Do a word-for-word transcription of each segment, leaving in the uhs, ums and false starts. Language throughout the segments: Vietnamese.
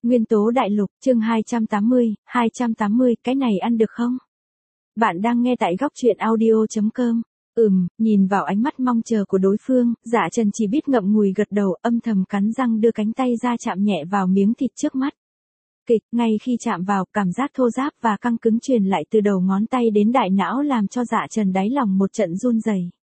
Nguyên tố đại lục, chương hai trăm tám mươi, hai trăm tám mươi, cái này ăn được không? Bạn đang nghe tại góc truyện audio chấm com. Ừm, nhìn vào ánh mắt mong chờ của đối phương, Dạ Trần chỉ biết ngậm ngùi gật đầu, âm thầm cắn răng đưa cánh tay ra chạm nhẹ vào miếng thịt trước mắt. Kịch, ngay khi chạm vào, cảm giác thô ráp và căng cứng truyền lại từ đầu ngón tay đến đại não làm cho Dạ Trần đáy lòng một trận run rẩy.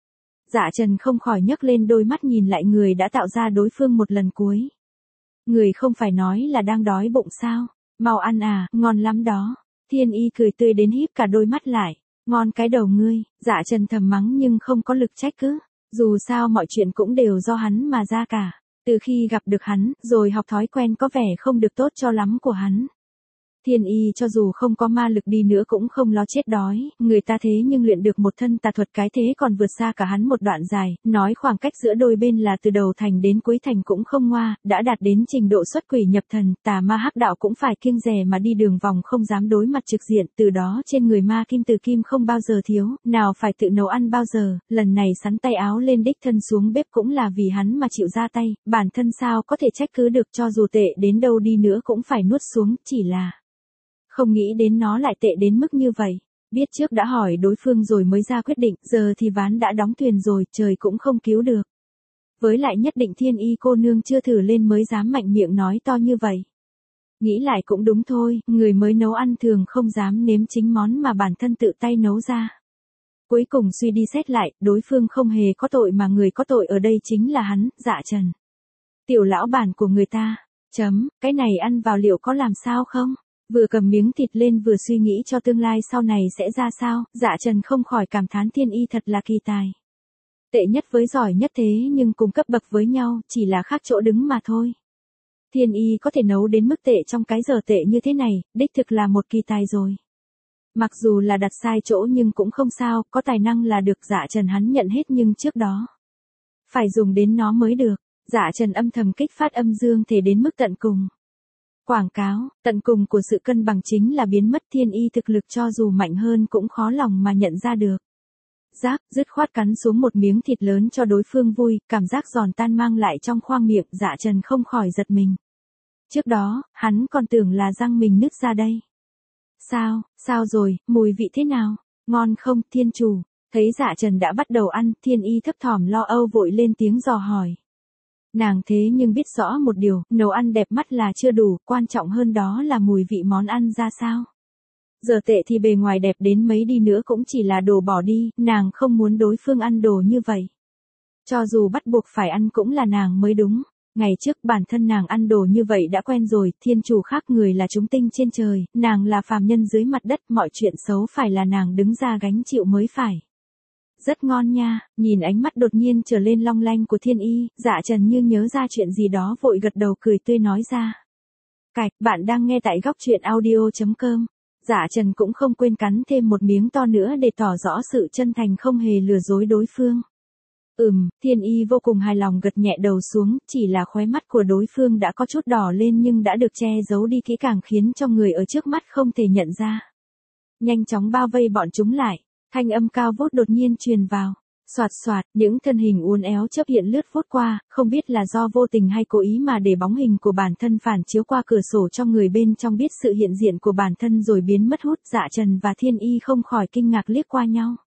Dạ Trần không khỏi nhấc lên đôi mắt nhìn lại người đã tạo ra đối phương một lần cuối. Người không phải nói là đang đói bụng sao? Mau ăn à, ngon lắm đó. Thiên Y cười tươi đến híp cả đôi mắt lại. Ngon cái đầu ngươi. Dạ Trần thầm mắng nhưng không có lực trách cứ. Dù sao mọi chuyện cũng đều do hắn mà ra cả. Từ khi gặp được hắn, rồi học thói quen có vẻ không được tốt cho lắm của hắn. Thiên Y cho dù không có ma lực đi nữa cũng không lo chết đói, người ta thế nhưng luyện được một thân tà thuật cái thế còn vượt xa cả hắn một đoạn dài, nói khoảng cách giữa đôi bên là từ đầu thành đến cuối thành cũng không ngoa, đã đạt đến trình độ xuất quỷ nhập thần, tà ma hắc đạo cũng phải kiêng dè mà đi đường vòng không dám đối mặt trực diện, từ đó trên người ma kim từ kim không bao giờ thiếu, nào phải tự nấu ăn bao giờ, lần này sắn tay áo lên đích thân xuống bếp cũng là vì hắn mà chịu ra tay, bản thân sao có thể trách cứ được cho dù tệ đến đâu đi nữa cũng phải nuốt xuống, chỉ là không nghĩ đến nó lại tệ đến mức như vậy. Biết trước đã hỏi đối phương rồi mới ra quyết định, giờ thì ván đã đóng thuyền rồi, trời cũng không cứu được. Với lại nhất định Thiên Y cô nương chưa thử lên mới dám mạnh miệng nói to như vậy. Nghĩ lại cũng đúng thôi, người mới nấu ăn thường không dám nếm chính món mà bản thân tự tay nấu ra. Cuối cùng suy đi xét lại, đối phương không hề có tội mà người có tội ở đây chính là hắn, Dạ Trần. Tiểu lão bản của người ta. Chấm, cái này ăn vào liệu có làm sao không? Vừa cầm miếng thịt lên vừa suy nghĩ cho tương lai sau này sẽ ra sao, Dạ Trần không khỏi cảm thán Thiên Y thật là kỳ tài. Tệ nhất với giỏi nhất thế nhưng cùng cấp bậc với nhau, chỉ là khác chỗ đứng mà thôi. Thiên Y có thể nấu đến mức tệ trong cái giờ tệ như thế này, đích thực là một kỳ tài rồi. Mặc dù là đặt sai chỗ nhưng cũng không sao, có tài năng là được. Dạ Trần hắn nhận hết nhưng trước đó phải dùng đến nó mới được. Dạ Trần âm thầm kích phát âm dương thể đến mức tận cùng. Quảng cáo, tận cùng của sự cân bằng chính là biến mất. Thiên Y thực lực cho dù mạnh hơn cũng khó lòng mà nhận ra được. Giáp, dứt khoát cắn xuống một miếng thịt lớn cho đối phương vui, cảm giác giòn tan mang lại trong khoang miệng, Dạ Trần không khỏi giật mình. Trước đó, hắn còn tưởng là răng mình nứt ra đây. Sao, sao rồi, mùi vị thế nào? Ngon không, thiên chủ? Thấy Dạ Trần đã bắt đầu ăn, Thiên Y thấp thỏm lo âu vội lên tiếng dò hỏi. Nàng thế nhưng biết rõ một điều, nấu ăn đẹp mắt là chưa đủ, quan trọng hơn đó là mùi vị món ăn ra sao. Giờ tệ thì bề ngoài đẹp đến mấy đi nữa cũng chỉ là đồ bỏ đi, nàng không muốn đối phương ăn đồ như vậy. Cho dù bắt buộc phải ăn cũng là nàng mới đúng. Ngày trước bản thân nàng ăn đồ như vậy đã quen rồi, thiên chủ khác người là chúng tinh trên trời, nàng là phàm nhân dưới mặt đất, mọi chuyện xấu phải là nàng đứng ra gánh chịu mới phải. Rất ngon nha, nhìn ánh mắt đột nhiên trở lên long lanh của Thiên Y, Dạ Trần như nhớ ra chuyện gì đó vội gật đầu cười tươi nói ra. Cạch, bạn đang nghe tại góc truyện audio chấm com. Dạ Trần cũng không quên cắn thêm một miếng to nữa để tỏ rõ sự chân thành không hề lừa dối đối phương. Ừm, Thiên Y vô cùng hài lòng gật nhẹ đầu xuống, chỉ là khóe mắt của đối phương đã có chút đỏ lên nhưng đã được che giấu đi kỹ càng khiến cho người ở trước mắt không thể nhận ra. Nhanh chóng bao vây bọn chúng lại. Thanh âm cao vút đột nhiên truyền vào. Soạt soạt, những thân hình uốn éo chớp hiện lướt vút qua, không biết là do vô tình hay cố ý mà để bóng hình của bản thân phản chiếu qua cửa sổ cho người bên trong biết sự hiện diện của bản thân rồi biến mất hút. Dạ Trần và Thiên Y không khỏi kinh ngạc liếc qua nhau.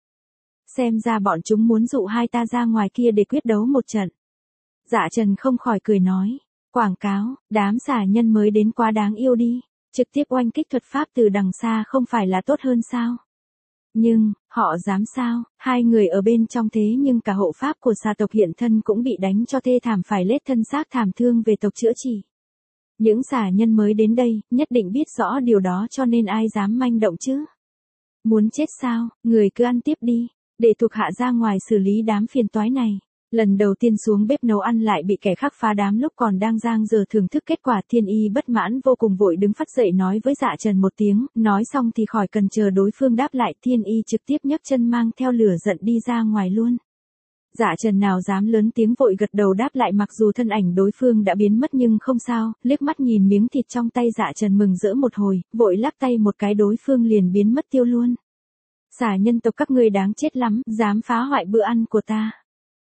Xem ra bọn chúng muốn dụ hai ta ra ngoài kia để quyết đấu một trận. Dạ Trần không khỏi cười nói. Quảng cáo, đám xả nhân mới đến quá đáng yêu đi. Trực tiếp oanh kích thuật pháp từ đằng xa không phải là tốt hơn sao? Nhưng, họ dám sao, hai người ở bên trong thế nhưng cả hộ pháp của xà tộc hiện thân cũng bị đánh cho thê thảm phải lết thân xác thảm thương về tộc chữa trị. Những xà nhân mới đến đây, nhất định biết rõ điều đó cho nên ai dám manh động chứ. Muốn chết sao, người cứ ăn tiếp đi, để thuộc hạ ra ngoài xử lý đám phiền toái này. Lần đầu tiên xuống bếp nấu ăn lại bị kẻ khác phá đám lúc còn đang giang giờ thưởng thức kết quả. Thiên Y bất mãn vô cùng vội đứng phát dậy nói với Dạ Trần một tiếng, nói xong thì khỏi cần chờ đối phương đáp lại, Thiên Y trực tiếp nhấc chân mang theo lửa giận đi ra ngoài luôn. Dạ Trần nào dám lớn tiếng vội gật đầu đáp lại mặc dù thân ảnh đối phương đã biến mất nhưng không sao, liếc mắt nhìn miếng thịt trong tay Dạ Trần mừng rỡ một hồi, vội lắc tay một cái đối phương liền biến mất tiêu luôn. Xả nhân tộc các ngươi đáng chết lắm, dám phá hoại bữa ăn của ta.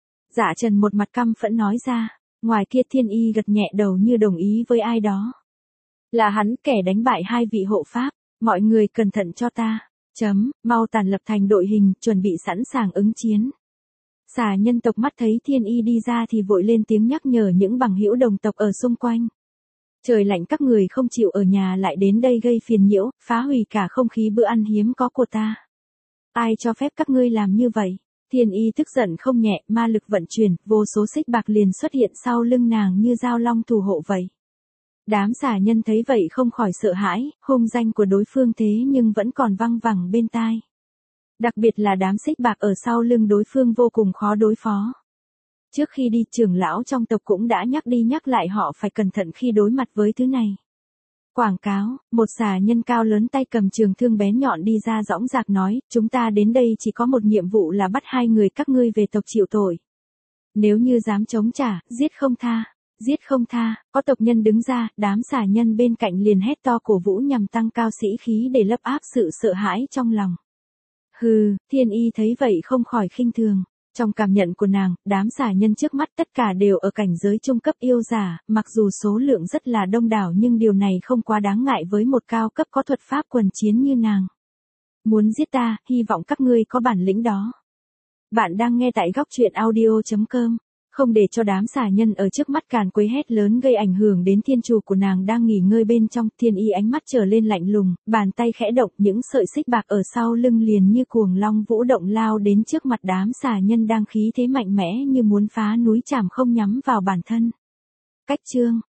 Dạ Trần một mặt căm phẫn nói ra, ngoài kia Thiên Y gật nhẹ đầu như đồng ý với ai đó. Là hắn kẻ đánh bại hai vị hộ pháp, mọi người cẩn thận cho ta. Chấm, mau tàn lập thành đội hình, chuẩn bị sẵn sàng ứng chiến. Xà nhân tộc mắt thấy Thiên Y đi ra thì vội lên tiếng nhắc nhở những bằng hữu đồng tộc ở xung quanh. Trời lạnh các người không chịu ở nhà lại đến đây gây phiền nhiễu, phá hủy cả không khí bữa ăn hiếm có của ta. Ai cho phép các ngươi làm như vậy? Thiên Y tức giận không nhẹ, ma lực vận chuyển, vô số xích bạc liền xuất hiện sau lưng nàng như dao long thủ hộ vậy. Đám xà nhân thấy vậy không khỏi sợ hãi, hung danh của đối phương thế nhưng vẫn còn văng vẳng bên tai. Đặc biệt là đám xích bạc ở sau lưng đối phương vô cùng khó đối phó. Trước khi đi trưởng lão trong tộc cũng đã nhắc đi nhắc lại họ phải cẩn thận khi đối mặt với thứ này. Quảng cáo, một xà nhân cao lớn tay cầm trường thương bén nhọn đi ra dõng dạc nói, chúng ta đến đây chỉ có một nhiệm vụ là bắt hai người các ngươi về tộc chịu tội. Nếu như dám chống trả, giết không tha, giết không tha, có tộc nhân đứng ra, đám xà nhân bên cạnh liền hét to cổ vũ nhằm tăng cao sĩ khí để lấp áp sự sợ hãi trong lòng. Hừ, Thiên Y thấy vậy không khỏi khinh thường. Trong cảm nhận của nàng, đám xà nhân trước mắt tất cả đều ở cảnh giới trung cấp yêu giả, mặc dù số lượng rất là đông đảo nhưng điều này không quá đáng ngại với một cao cấp có thuật pháp quần chiến như nàng. Muốn giết ta, hy vọng các ngươi có bản lĩnh đó. Bạn đang nghe tại góc truyện audio chấm com. Không để cho đám xà nhân ở trước mắt càn quấy hét lớn gây ảnh hưởng đến thiên chủ của nàng đang nghỉ ngơi bên trong, Thiên Y ánh mắt trở lên lạnh lùng, bàn tay khẽ động, những sợi xích bạc ở sau lưng liền như cuồng long vũ động lao đến trước mặt đám xà nhân đang khí thế mạnh mẽ như muốn phá núi chảm không nhắm vào bản thân. Cách chương